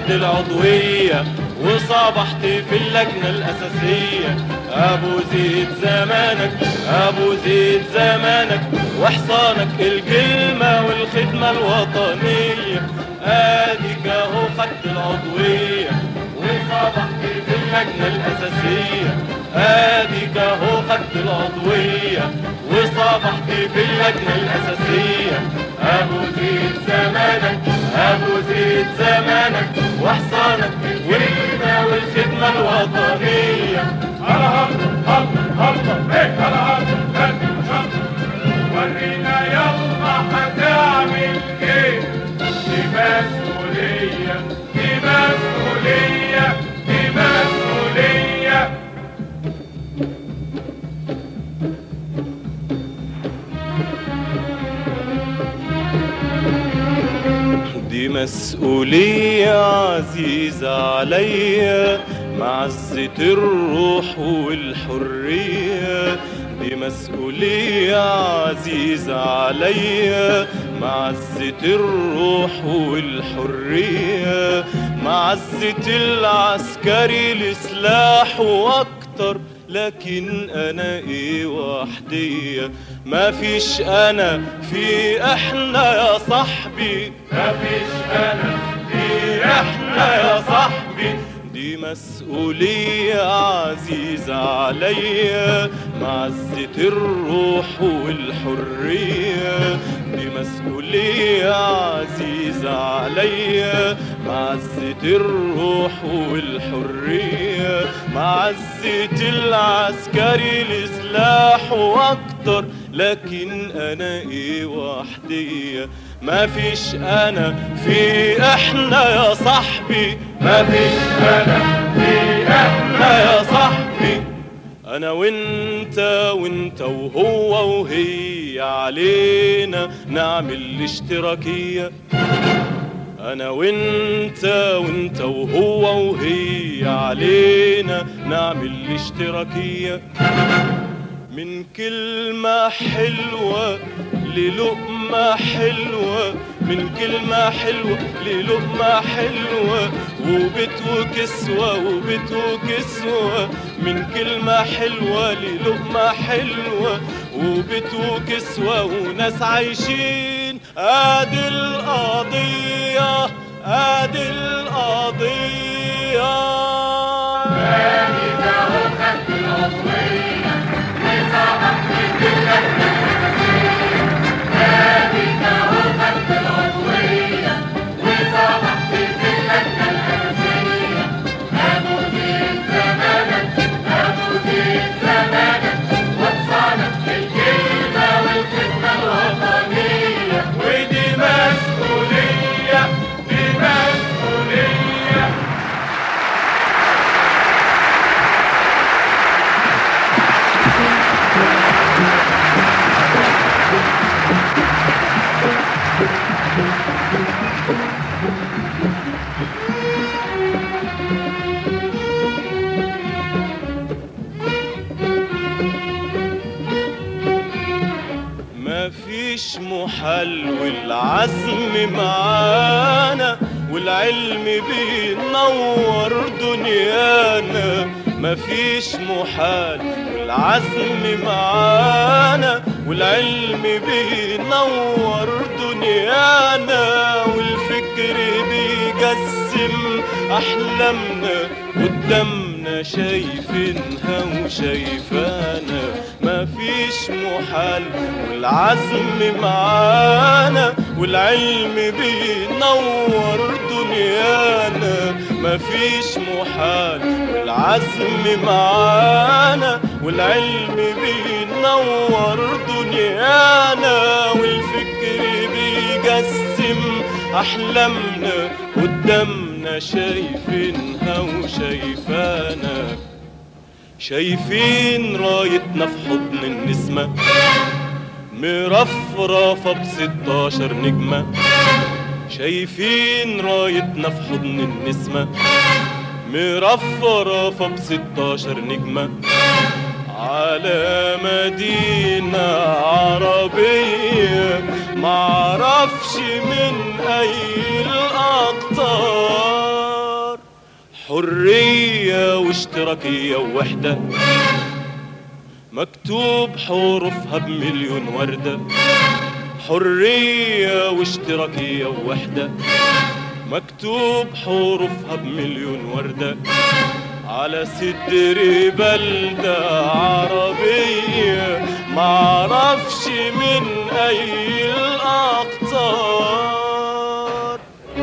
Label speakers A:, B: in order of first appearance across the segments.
A: خدت العضوية وصبحت في اللجنة الأساسية. أبو زيد زمانك أبو زيد زمانك وحصانك الكلمة والخدمة الوطنية. آديك أهو خدت العضوية وصبحت في اللجنة الأساسية. آديك أهو خدت العضوية وصبحت في اللجنة الأساسية. أبو زيد زمانك أبو زيد زمانك وحصانك الكلمة والخدمة الوطنية.
B: على هب على هب ورينا يلا هتعمل ايه. دي مسؤولية دي مسؤولية دي مسؤولية.
A: دي مسؤولية عزيزة عليا معزة الروح والحرية. دي مسؤولية عزيزة عليا معزة الروح والحرية. معزة العسكري لسلاح واكتر لكن انا ايه وحدية. ما فيش انا في احنا يا صاحبي.
B: ما فيش انا في
A: احنا يا صاحبي. دي مسؤولية عزيزة عليا معزة الروح والحرية. دي مسؤولية عزيزة عليا معزة الروح والحرية. معزة العسكري لسلاح واكتر لكن انا ايه وحدية. ما فيش انا في احنا يا صاحبي.
B: ما فيش انا في
A: احنا يا صاحبي. انا وانت وانت وهو وهي علينا نعمل الاشتراكية. انا وانت وانت وهو وهي علينا نعمل الاشتراكية. من كلمة حلوة للقمة حلوة. من كلمة حلوة للقمة حلوة وبيت وكسوة وبيت وكسوة. من كلمة حلوة للقمة حلوة وبيت وكسوة وناس عايشين. ادي القضية ادي القضية.
B: آديك أهو خدت العضوية وصبحت في اللجنة الأساسية. آديك أهو خدت العضوية وصبحت في اللجنة الأساسية. أبو زيد زمانك أبو زيد زمانك وحصانك الكلمة والخدمة الوطنية. ودي مسؤولية دي مسؤولية.
A: مفيش محال والعزم معانا والعلم بينور دنيانا. مفيش محال والعزم معانا والعلم بينور دنيانا. والفكر بيجسم احلامنا قدامنا شايفينها وشايفانا. مفيش محال والعزم معانا والعلم بينور دنيانا. مفيش محال والعزم معانا والعلم بينور دنيانا. والفكر بيجسم احلامنا قدامنا شايفينها وشايفانا. شايفين رايتنا في حضن النسمة مرفرفة ب16 نجمة. شايفين رايتنا في حضن النسمة مرفرفة ب16 نجمة. على مدينة عربية معرفش من أي الأقطار. حرية واشتراكية ووحدة، مكتوب حروفها بمليون وردة. حرية واشتراكية ووحدة، مكتوب حروفها بمليون وردة، على صدر بلدة عربية معرفش من أي الأقطار.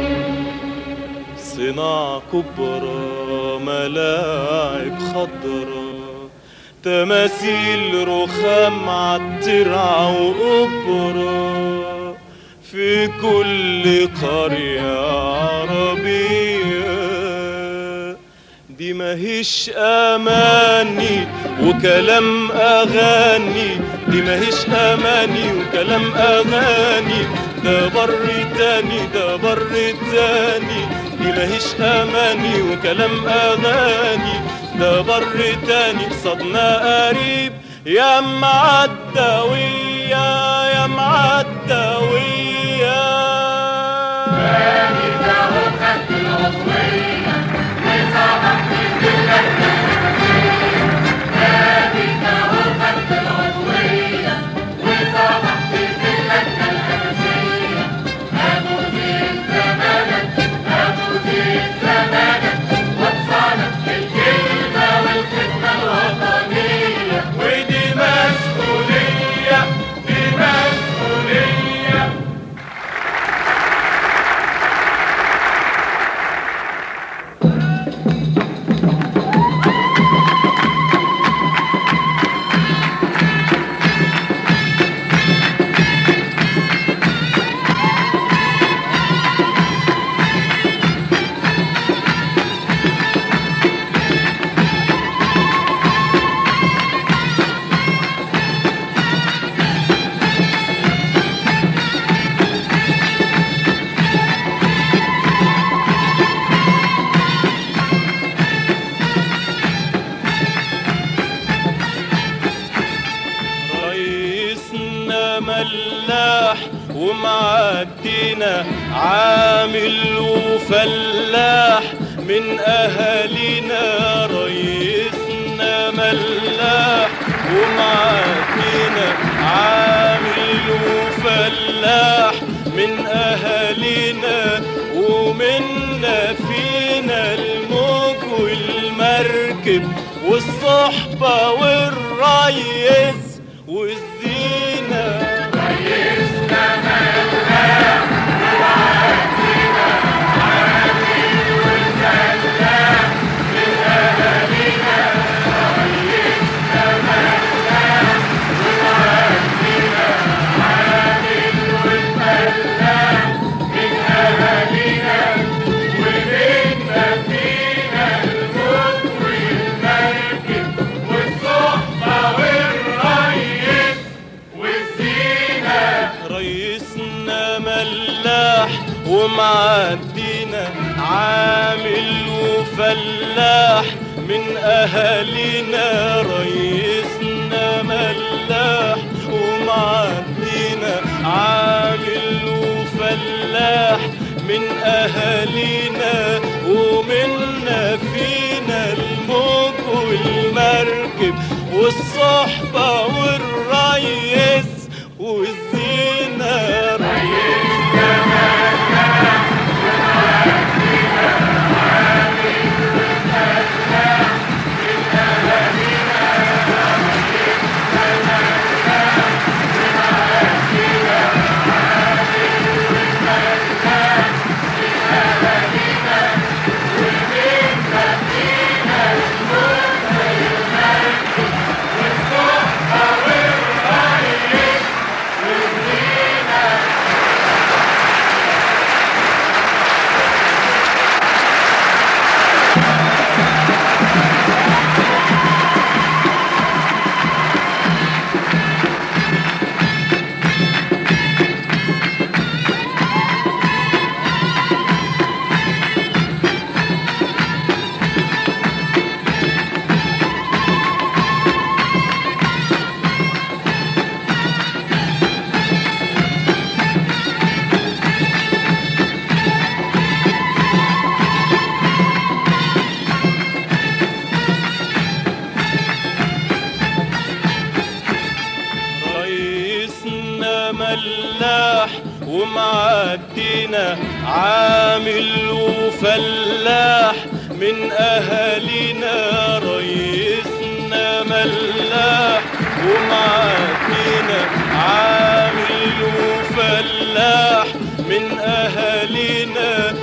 A: صناعة كبرى، ملاعب خضرا، تماثيل رخام عالترعة وأوبرا، في كل قرية عربية. دي ماهيش أماني وكلام أغاني، دي ماهيش أماني وكلام أغاني، ده بر تاني، ده بر تاني. دي ماهيش أماني وكلام أغاني، ده بر تاني. صدنا قريب يا معدوية، يا معدوية.
B: تاني ده خدت العضوية وصبح من دلك الأساسية. تاني ده خدت العضوية وصبح من دلك الأساسية. أبو زيد زمانك، أبو زيد زمانك، وصلك الكلمة والخدمة الوطنية.
A: ودي مسؤولية، دي مسؤولية. رئيسنا ملاح ومعدينا، عامل وفلاح من أهالينا. رئيسنا ملاح ومعدينا، عامل وفلاح من أهالينا، ومنا فينا الموج والمركب والصحبة والريس والزينة.
B: رئيسنا ملاح ومعدينا، عامل وفلاح من أهالينا. رئيسنا ملاح ومعدينا، عامل وفلاح من أهالينا، ومنا فينا الموج والمركب والصحبة والريس والزينة.
A: رئيسنا ملاح ومعدينا، عامل وفلاح من أهالينا. رئيسنا ملاح ومعدينا، عامل وفلاح من أهالينا، ومنا فينا الموج والمركب والصحبة والريس والزينة.
B: رئيسنا ملاح ومعدينا، عامل وفلاح من أهالينا. رئيسنا ملاح ومعدينا، عامل وفلاح من أهالينا.
A: ملاح ومعدينا عامل وفلاح من أهالينا. ريسنا ملاح ومعدينا عامل وفلاح من أهالينا،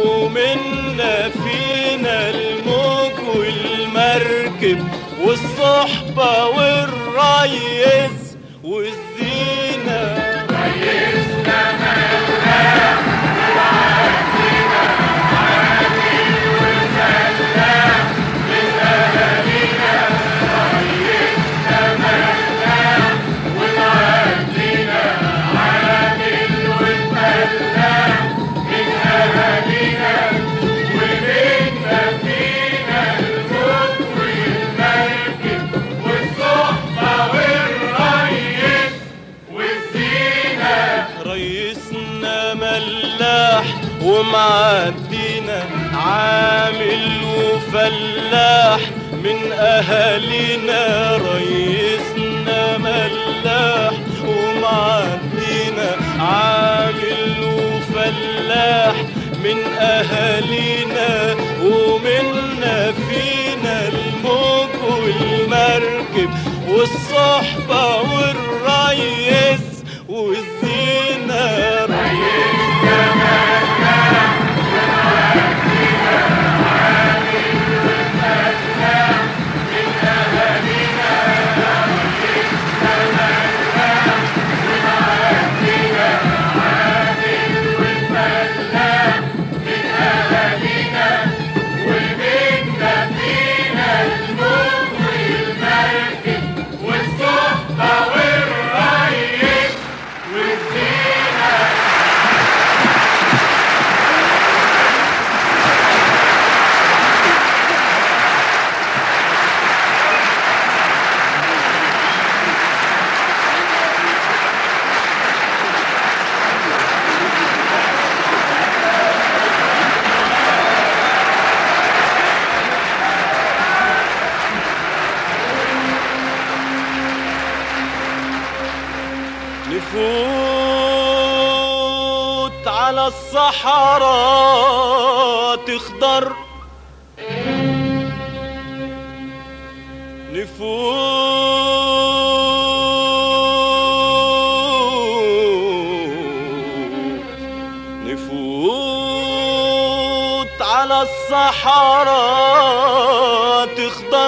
A: ومنا فينا الموج والمركب والصحبة والريس والزينة.
B: ريسنا ملاح ومعدينا عامل وفلاح من أهالينا. ريسنا ملاح ومعدينا عامل وفلاح من أهالينا، ومنا فينا الموج والمركب والصحبة والريس والزينة.
A: ريسنا ملاح ومعدينا عامل وفلاح من أهالينا. ريسنا ملاح ومعدينا عامل وفلاح من أهالينا، ومنا فينا الموج والمركب والصحبة والريس والزينة.
B: ريسنا ملاح ومعدينا عامل وفلاح من أهالينا. ريسنا ملاح ومعدينا عامل وفلاح من أهالينا، ومنا فينا الموج والمركب والصحبة والريس والزينة.
A: نفوت على الصحراء تخضر، نفوت على الصحراء تخضر،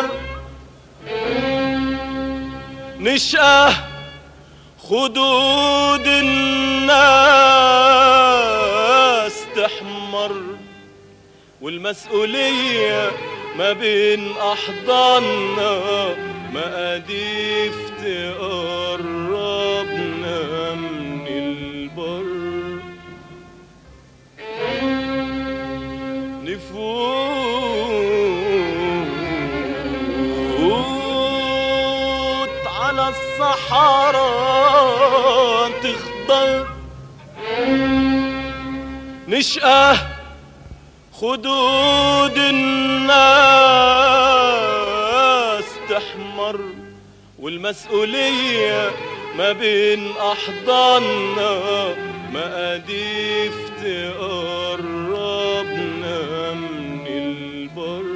A: نشأة خدود الناس تحمر، والمسؤولية ما بين أحضاننا مقاديف تقربنا من البر. نفوت على الصحراء تخضر، نشأة خدود الناس تحمر، والمسؤولية ما بين أحضاننا مقاديف تقربنا من البر.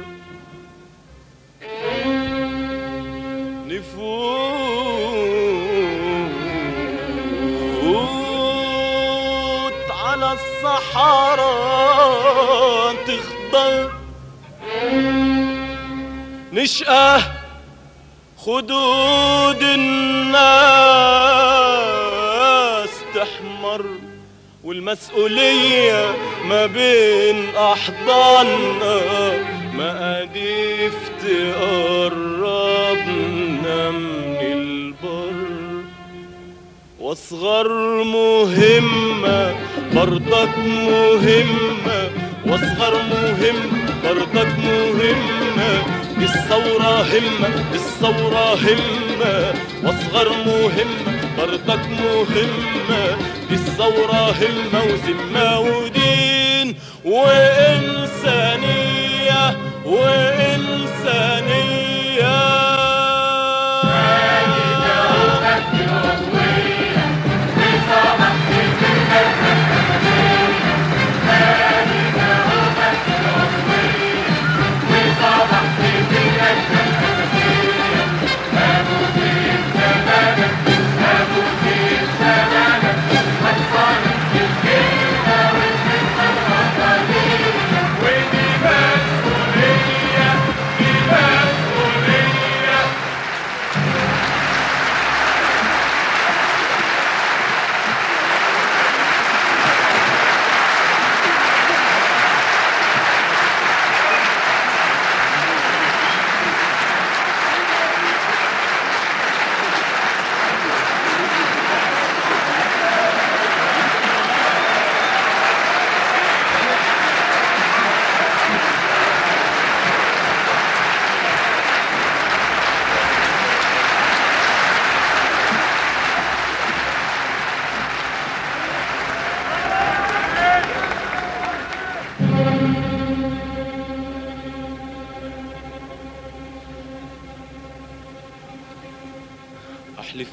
A: نفوت على الصحراء تخضر، نشأة خدود الناس تحمر، والمسؤولية ما بين أحضاننا مقاديف تقربنا من البر. واصغر مهمة برضك مهمة، واصغر مهمة برضك مهمة، الثورة همة الثورة همة. واصغر مهمة برضك مهمة، الثورة همة وذمة ودين وإنسانية وإنسانية.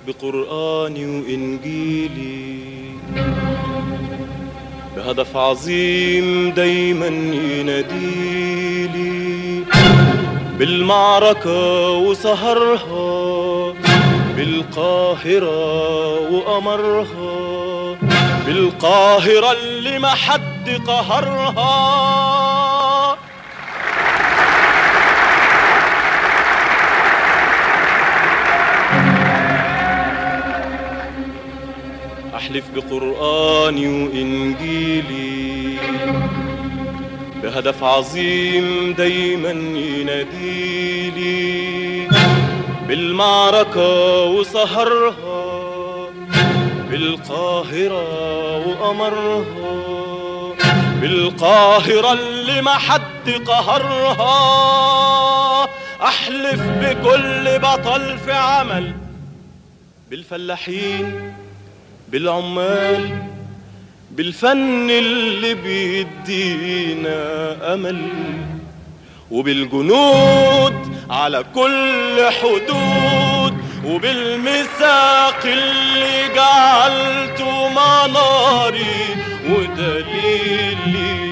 A: بقرآني وإنجيلي بهدف عظيم دايما يناديلي، بالمعركة وسهرها، بالقاهرة وقمرها، بالقاهرة اللي ما حد قهرها. أحلف بقرآني وإنجيلي بهدف عظيم دايما يناديلي، بالمعركة وسهرها، بالقاهرة وقمرها، بالقاهرة اللي ما حد قهرها. أحلف بكل بطل في عمل، بالفلاحين، بالعمال، بالفن اللي بيدينا أمل، وبالجنود على كل حدود، وبالميثاق اللي جعلته مناري ودليلي.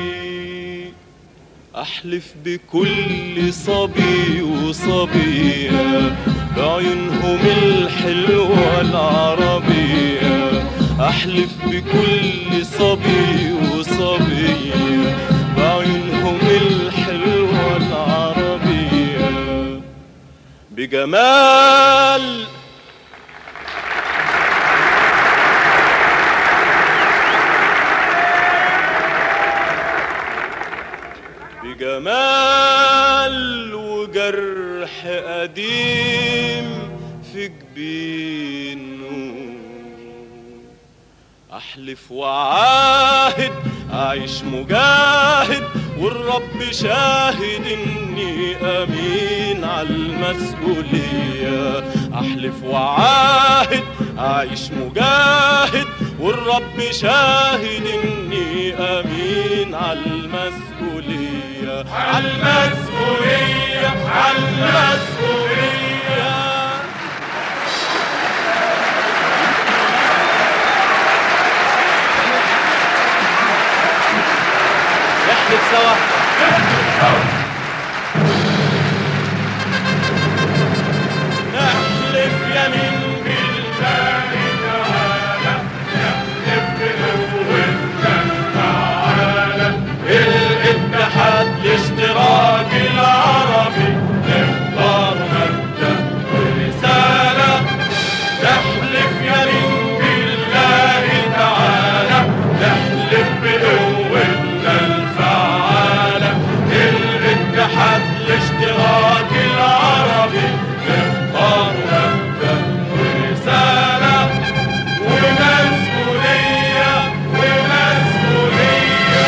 A: أحلف بكل صبي وصبية بعيونهم الحلوة العربية، أحلف بكل صبي وصبية بعيونهم الحلوة العربية، بجمال بجمال وجرح قديم في جبينه. أحلف وعاهد أعيش مجاهد، والرب شاهد إني أمين على المسؤولية. أحلف وعاهد أعيش مجاهد، والرب شاهد إني أمين على المسؤولية، على المسؤولية، على المسؤولية. نحلف سوا، نحلف يمين بالله تعالى، نحلف بقوتنا تعالى، الاتحاد الاشتراك العربي نختار مبدأ ورسالة. نحلف يمين بالله تعالى، نحلف بقوتنا الفعالة، الاتحاد الاشتراك العربي نختار مبدأ ورسالة، ومسؤولية ومسؤولية.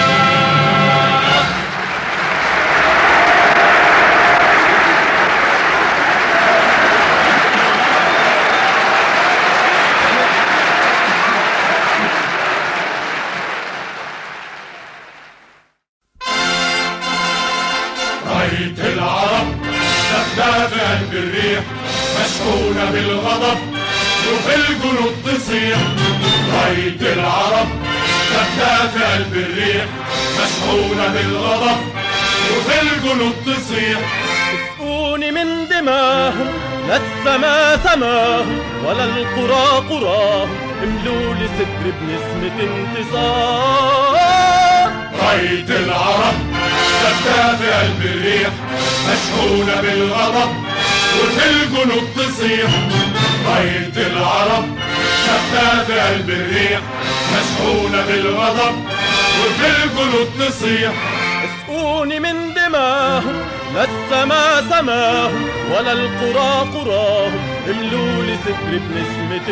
B: راية العرب سفلة في قلب الريح، مشحونة بالغضب وفي الجنود تصيح. راية العرب سفلة في قلب الريح، مشحونة بالغضب وفي الجنود تصيح.
A: اسقوني من دماهم، لا السما سماهم ولا القرى قراهم، املوا لي صدر بنسمة انتصار.
B: راية العرب ثابتة في قلب الريح، مشحونة بالغضب وفي الجنود تصيح. راية العرب ثابتة في قلب الريح، مشحونة بالغضب وفي الجنود تصيح.
A: اسقوني من دماهم، لا السما سماهم ولا القرى قراهم، املوا لي صدر بنسمة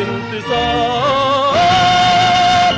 A: انتصار.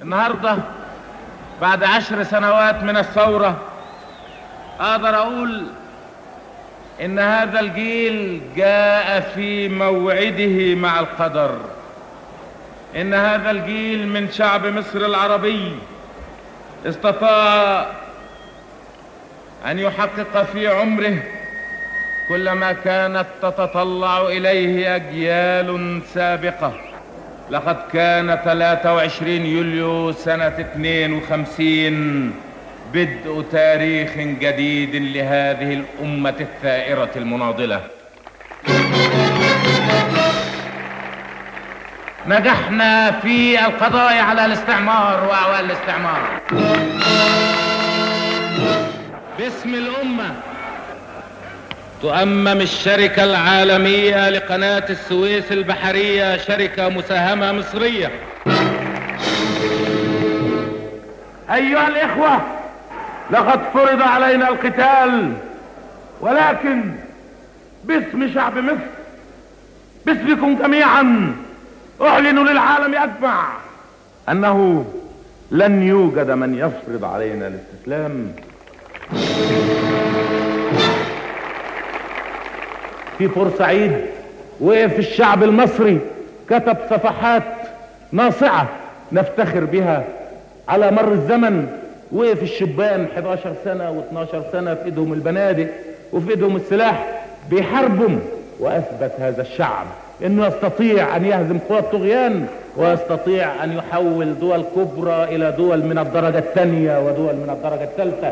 C: النهاردة بعد 10 سنوات من الثورة اقدر اقول ان هذا الجيل جاء في موعده مع القدر. ان هذا الجيل من شعب مصر العربي استطاع ان يحقق في عمره كل ما كانت تتطلع اليه اجيال سابقة. لقد كان 23 يوليو سنة 52 بدء تاريخ جديد لهذه الأمة الثائرة المناضلة. نجحنا في القضاء على الاستعمار وأعوان الاستعمار باسم الأمة. تؤمم الشركة العالمية لقناة السويس البحرية شركة مساهمة مصرية.
D: أيها الإخوة، لقد فرض علينا القتال، ولكن باسم شعب مصر، باسمكم جميعا، أعلن للعالم أجمع أنه لن يوجد من يفرض علينا الاستسلام. في بورسعيد وقف الشعب المصري كتب صفحات ناصعة نفتخر بها على مر الزمن. وقف الشبان 11 سنة و12 سنة في ايدهم البنادق وفي ايدهم السلاح بيحاربهم، واثبت هذا الشعب انه يستطيع ان يهزم قوى الطغيان، ويستطيع ان يحول دول كبرى الى دول من الدرجة الثانية ودول من الدرجة الثالثة.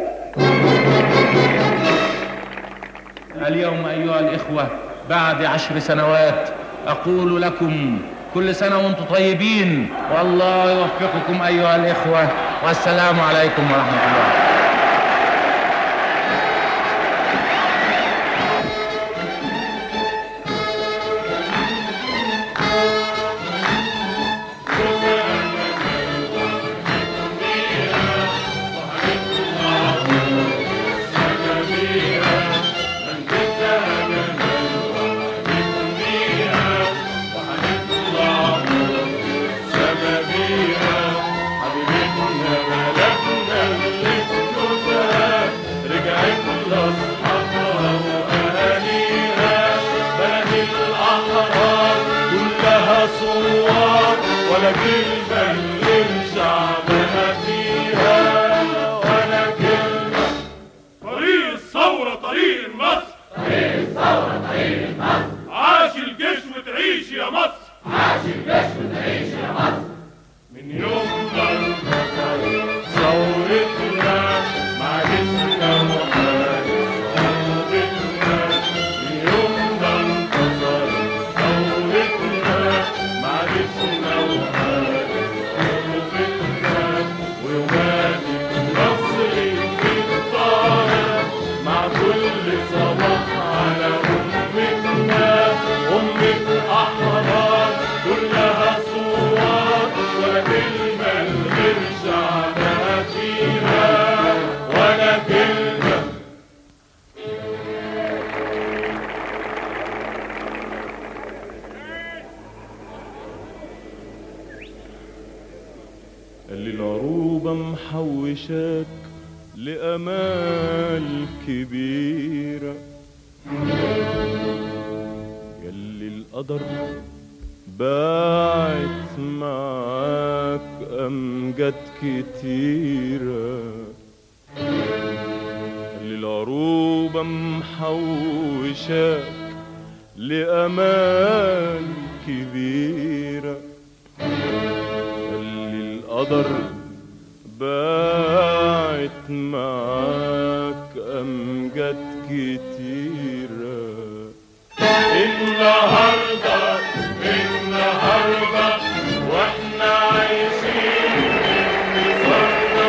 D: اليوم ايها الاخوة بعد 10 سنوات اقول لكم كل سنة وانتم طيبين، والله يوفقكم ايها الاخوة، والسلام عليكم ورحمة الله.
A: اللي العروبة محوشاك لأمال كبيرة، يلي القدر باعت معاك أمجاد كتيرة، يلي العروبة محوشاك لأمال كبيرة، القدر باعت معاك أمجاد كتيرة.
B: النهاردة واحنا عايشين انتصارنا،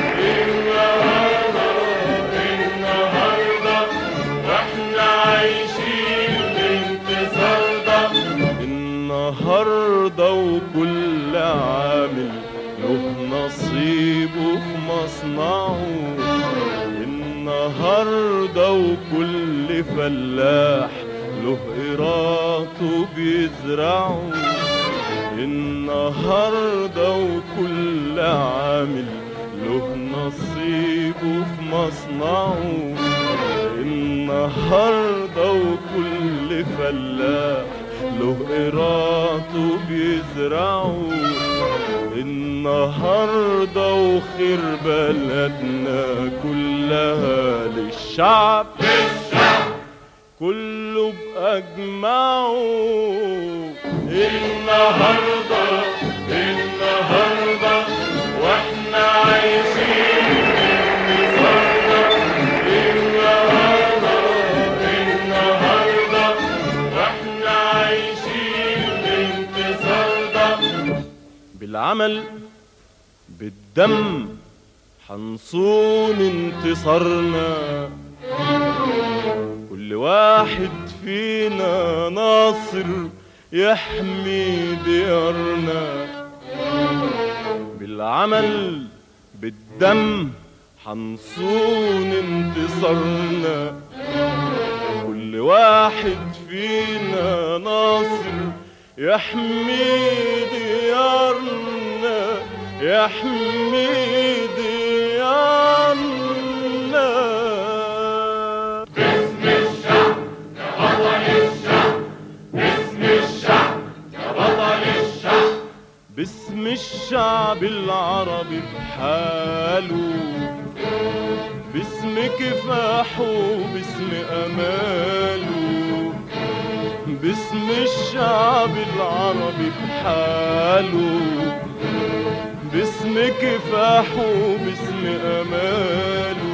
B: النهاردة واحنا عايشين انتصارنا،
A: النهاردة وكل عامل له نصيبه في مصنعه، النهاردة وكل فلاح له قراطه بيزرعه، النهاردة وكل عامل له نصيبه في مصنعه النهارده، وكل فلاح له قراطه بيزرعه النهارده، وخير بلدنا كلها للشعب كله بأجمعه.
B: النهارده واحنا عايشين بانتصارنا، النهارده واحنا عايشين بانتصارنا.
A: بالعمل بالدم حنصون انتصارنا، كل واحد فينا ناصر يحمي ديارنا. بالعمل بالدم حنصون انتصارنا، كل واحد فينا ناصر يحمي ديارنا، يحمي ديارنا.
B: باسم الشعب يا بطل الشعب، باسم الشعب يا بطل الشعب،
A: باسم الشعب العربي بحاله، باسم كفاحه باسم اماله، باسم الشعب العربي بحاله، باسم كفاحه باسم اماله،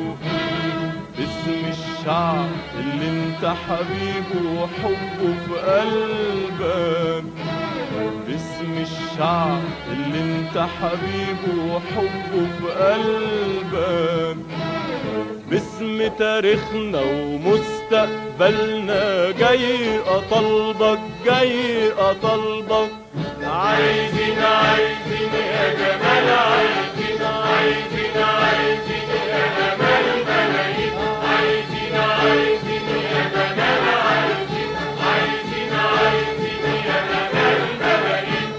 A: باسم الشعب اللي انت حبيبه وحبه في قلبك، باسم الشعب اللي انت حبيبه وحبه في قلبك، باسم تاريخنا ومستقبلنا جاي اطلبك، جاي اطلبك.
B: عايزين يا جمال، عايزين يا جمال ملايين، عايزين يا جمال، عايزين يا جمال ملايين.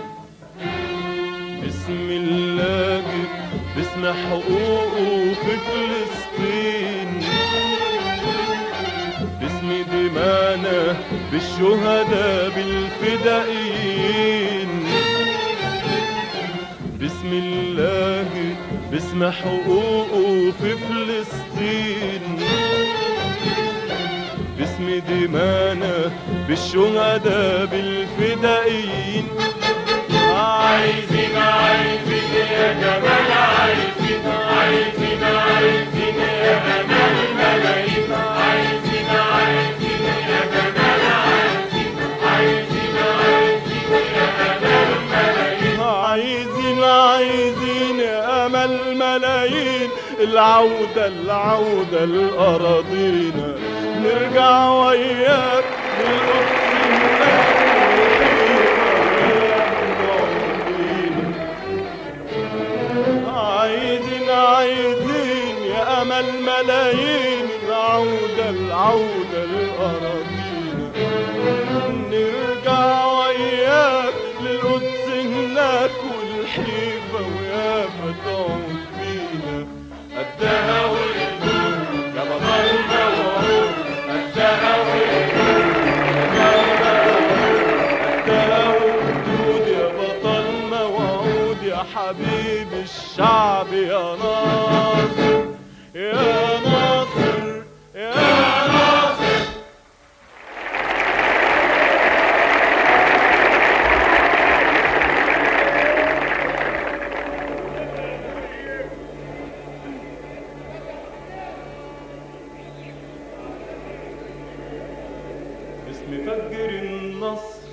A: باسم اللاجئ باسم حقوقه في فلسطين، باسم دمانا بالشهداء بالفدائيين، باسم اللاجئ باسم حقوقه في فلسطين، باسم دمانا بالشهداء بالفدائيين.
B: عايزين يا جمال، عايزين يا جمال ملايين، عايزين يا جمال، عايزين يا جمال ملايين.
A: عايزين يا امل ملايين، العودة لأراضينا، نرجع وياك عايزين يا امل ملايين، العودة لأراضينا، نرجع وياك للقدس هناك والحيفا ويافا تعود فينا.
B: قدها والهدوء يا بطلنا وعود، قدها
A: قدها والجود يا بطلنا وعود، يا حبيب الشعب يا ناصر، يا ناصر، يا ناصر. باسم فجر النصر،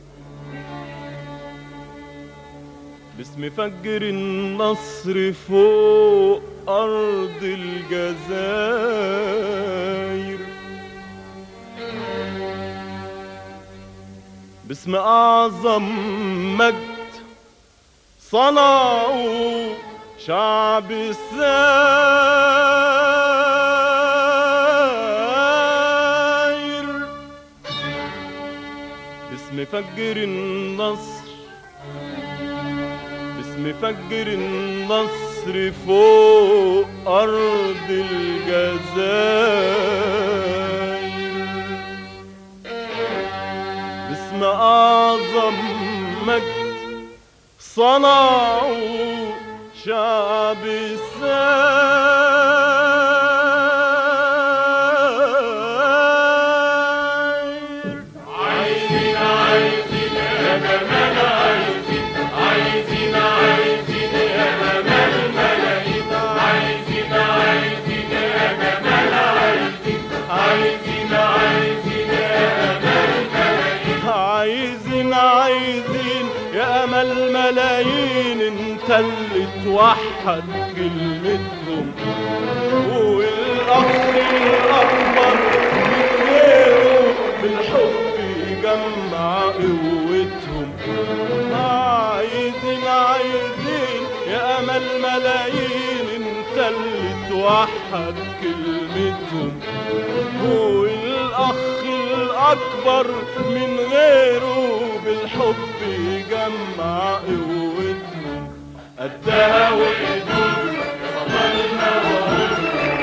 A: باسم فجر النصر فوق أرض الجزائر، باسم أعظم مجد صنعوا شعب الساير، باسم فجر النصر، باسم مفجر النصر فوق أرض الجزائر، باسم أعظم مجد صنعوا شعب الساير.
B: عايزين عايزين يا جمال، عايزين عايزين عايزين يا جمال ملايين، عايزين عايزين يا جمال، عايزين عايزين عايزين يا جمال ملايين،
A: عايزين عايزين يا أمل ملايين، انت اللي توحد كلمتهم، والأخ الأكبر من غيره بالحب يجمع قوتهم. عايزين عايزين يا أمل ملايين، انت اللي توحد كلمتهم، والأخ الأكبر من غيره بالحب يجمع قوتهم. قدها وقدود بطلنا وعود،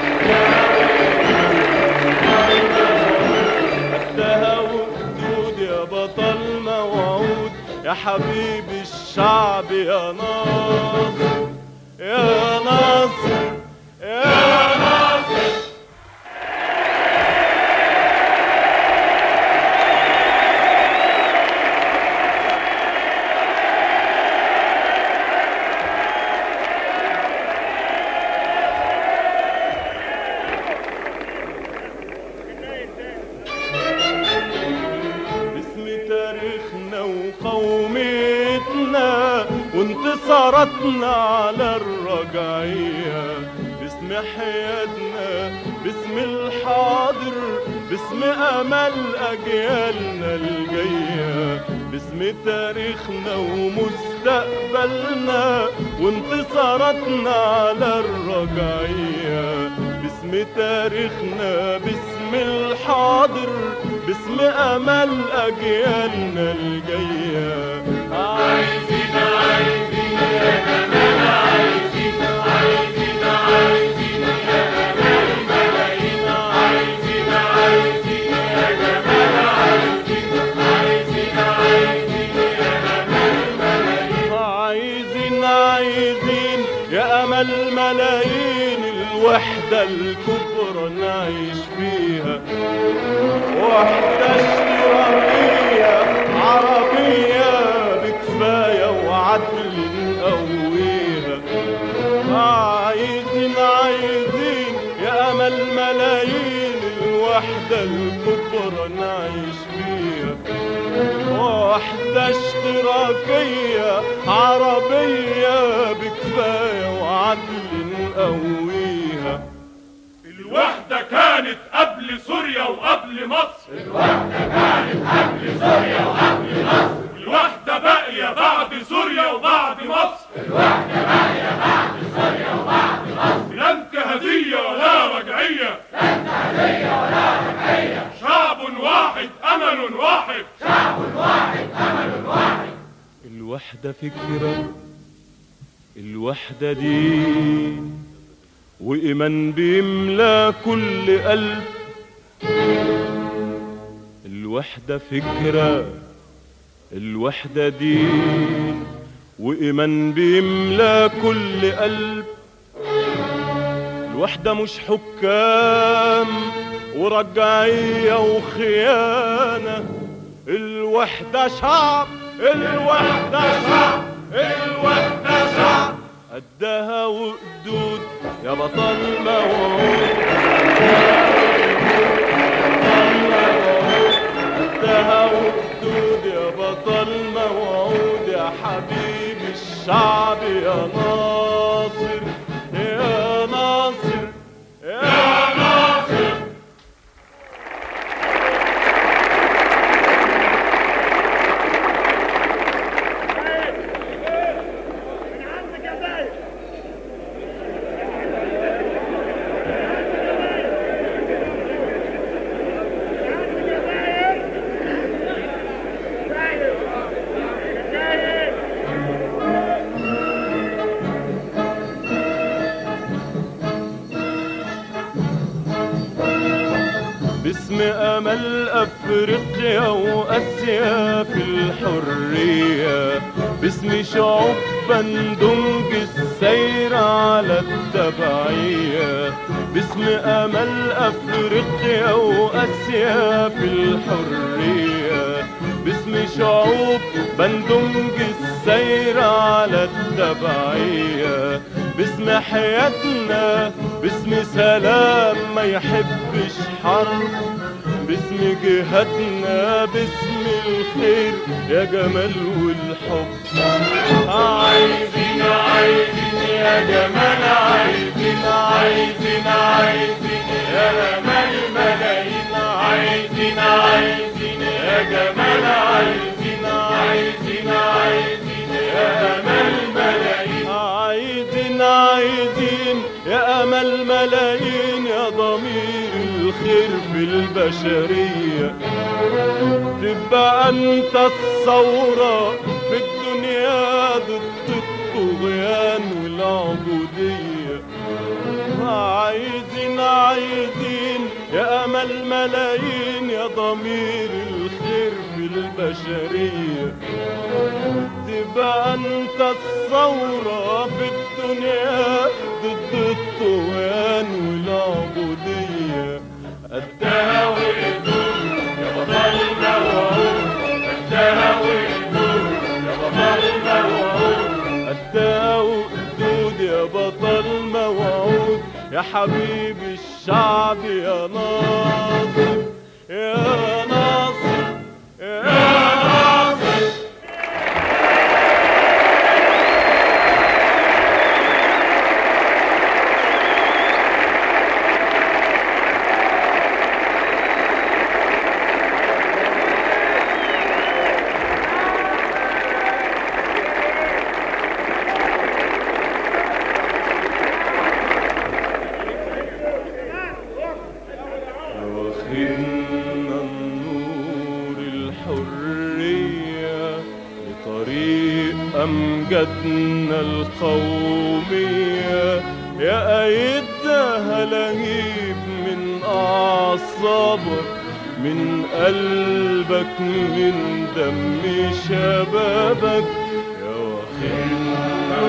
A: قدها وقدود يا بطلنا وعود، يا حبيبي الشعب يا ناصر يا ناصر يا ناصر. وقومتنا وانتصاراتنا على الرجعية، باسم حياتنا باسم الحاضر، باسم أمل أجيالنا الجاية، باسم تاريخنا ومستقبلنا وانتصاراتنا على الرجعية، باسم تاريخنا باسم الحاضر، باسم أمل أجيالنا الجاية.
B: عايزين عايزين يا جمال، عايزين عايزين عايزين يا جمال ملايين، عايزين عايزين يا جمال، عايزين عايزين عايزين يا جمال ملايين،
A: عايزين عايزين يا أمل ملايين، الوحدة الكبرى نعيش فيها، وحدة اشتراكية عربية بكفاية وعدل نقويها. عايزين عايزين يا أمل ملايين، الوحدة الكبرى نعيش فيها، وحدة اشتراكية عربية بكفاية وعدل نقويها.
B: الوحدة كانت قبل سوريا وقبل مصر، الوحدة كانت قبل سوريا وقبل مصر، الوحدة باقية بعد سوريا وبعد مصر، الوحدة باقية بعد سوريا وبعد مصر، لا انتهازية ولا رجعية، لا انتهازية ولا رجعية، شعب واحد أمل واحد، شعب واحد أمل واحد.
A: الوحدة فكرة، الوحدة دين، وإيمان بيملى كل قلب. الوحدة فكرة، الوحدة دين، وإيمان بيملى كل قلب. الوحدة مش حكام ورجعية وخيانة، الوحدة شعب، الوحدة شعب، الوحدة شعب. قدها وقدود يا بطل موعود، قدها وقدود يا بطل موعود، يا حبيب الشعب يا ناصر يا ناصر يا ناصر. باسم أمل أفريقيا وآسيا في الحرية، باسم شعوب بندنج السير على التبعية، باسم أمل أفريقيا وآسيا في الحرية، باسم شعوب بندنج السير على التبعية، باسم حياتنا، باسم سلام ما يحبش حرب، باسم جهادنا، باسم الخير يا جمال والحب. عايزين عايزين يا جمال، عايزين عايزين عايزين يا أمل ملايين، عايزين عايزين يا جمال، عايزين عايزين عايزين يا أمل ملايين، عايزين عايزين يا أمل ملايين، يا ضمير الخير في البشرية، تبقى أنت الثورة في الدنيا ضد الطغيان والعبودية. عايزين عايزين يا أمل ملايين، يا ضمير الخير في البشرية، تبقى أنت الثورة في الدنيا ضد الطغيان والعبودية. قدها وقدور يا بطل الموعود، قدها وقدور يا بطل الموعود، قدها وقدود يا بطل الموعود، يا حبيب الشعب يا ناصر يا ناصر يا ناصر. واخدنا النور الحرية لطريق أمجادنا القومية، يا أيدها لهيب من أعصابك، من قلبك، من دم شبابك، يا واخدنا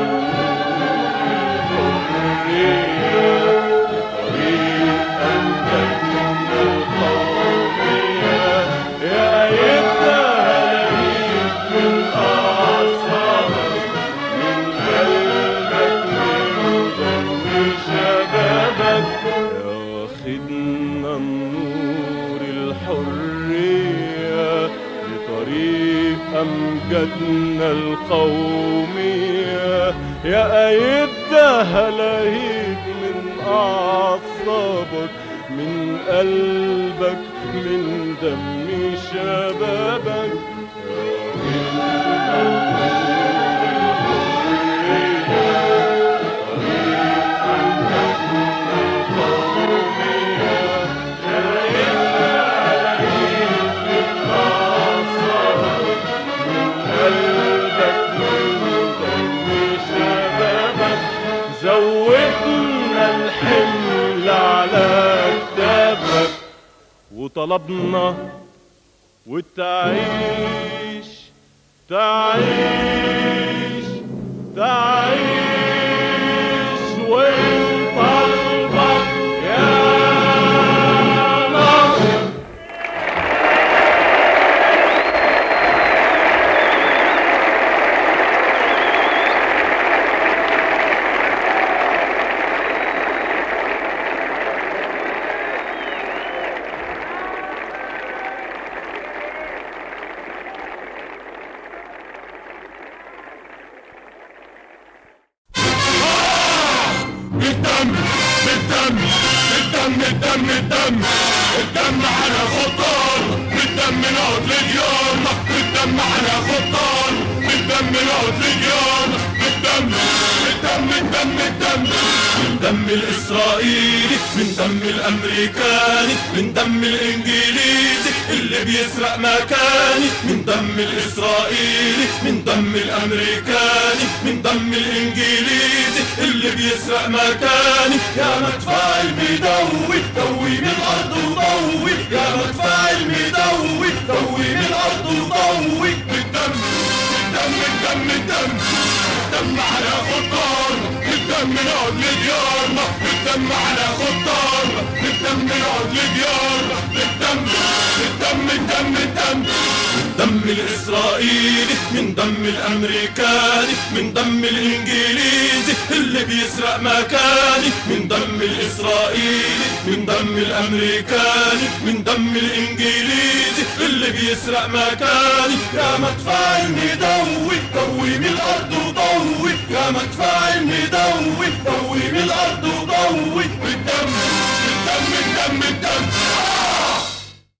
A: النور الحرية لطريق أمجادنا القومية، يا أيدها لهيب من أعصابك، من قلبك، من دم شبابك، يا واخدنا النور الحرية لطريق أمجادنا القومية، يا أيدها لهيب من أعصابك، من قلبك، من دم شبابك، زودنا الحمل على كتافك وطلبنا وتعيش تعيش تعيش ونطلبك يا ناصر.
B: الدم هناخد طار، بالدم نقعد لديار، بالدم هناخد طار، بالدم نقعد لديار، بالدم الدم الدم الدم، من دم الإسرائيلي، من دم الأمريكاني، من دم الإنجليزي اللي بيسرق مكاني، من دم الإسرائيلي، من دم الأمريكاني، من دم الإنجليزي
A: اللي بيسرق مكاني. يا مدفع المدوي دوي من الارض وضوي، يا مدفع المدوي دوي من الارض وضوي. بالدم الدم الدم الدم الدم على خطارنا، بالدم نقعد لديارنا، بالدم على خطارنا، بالدم نقعد لديارنا. بالدم الدم الدم الدم الدم الإسرائيلي من دم الأمريكاني، من دم الإنجليزي اللي بيسرق مكاني. من دم الإسرائيلي من دم الأمريكاني، من دم الإنجليزي اللي بيسرق مكاني. يا مدفع المدوي دوي من الأرض وضوي، يا مدفع المدوي